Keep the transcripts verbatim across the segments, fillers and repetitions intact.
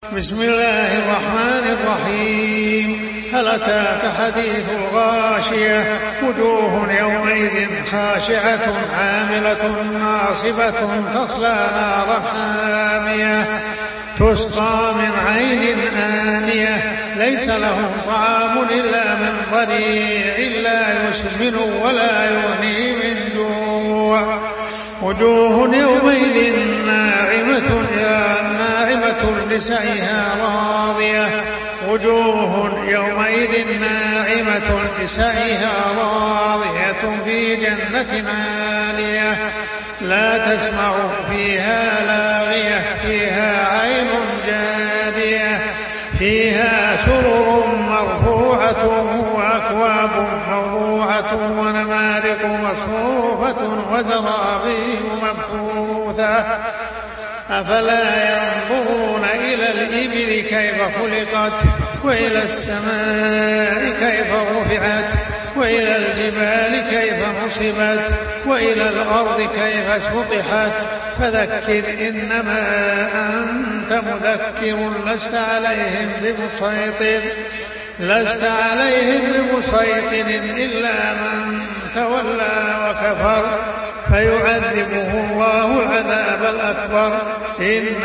بسم الله الرحمن الرحيم. هل أتاك حديث الغاشية؟ وجوه يومئذ خاشعة عاملة ناصبة تصلى نارا حامية تسقى من عين آنية ليس لهم طعام إلا من ضريع لا يسمن ولا يغني من جوع. وجوه يومئذ ناعمة ناعمة لسعيها راضية وجوه يومئذ ناعمة لسعيها راضية في جنة عالية لا تسمع فيها لاغية فيها عين جارية فيها سرر مرفوعة وأكواب موضوعة ونمارق مصفوفة وزرابي مبثوثة أفلا ينظرون إلى الإبل كيف خلقت وإلى السماء كيف رفعت وإلى الجبال كيف نصبت وإلى الأرض كيف سطحت فذكر إنما أنت مذكر لست عليهم بمسيطر لست عليهم بمسيطر إلا من تولى وكفر فيعذبه الله العذاب الأكبر إن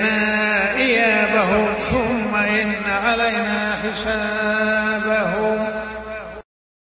إلينا إيابهم ثم إن علينا حسابهم.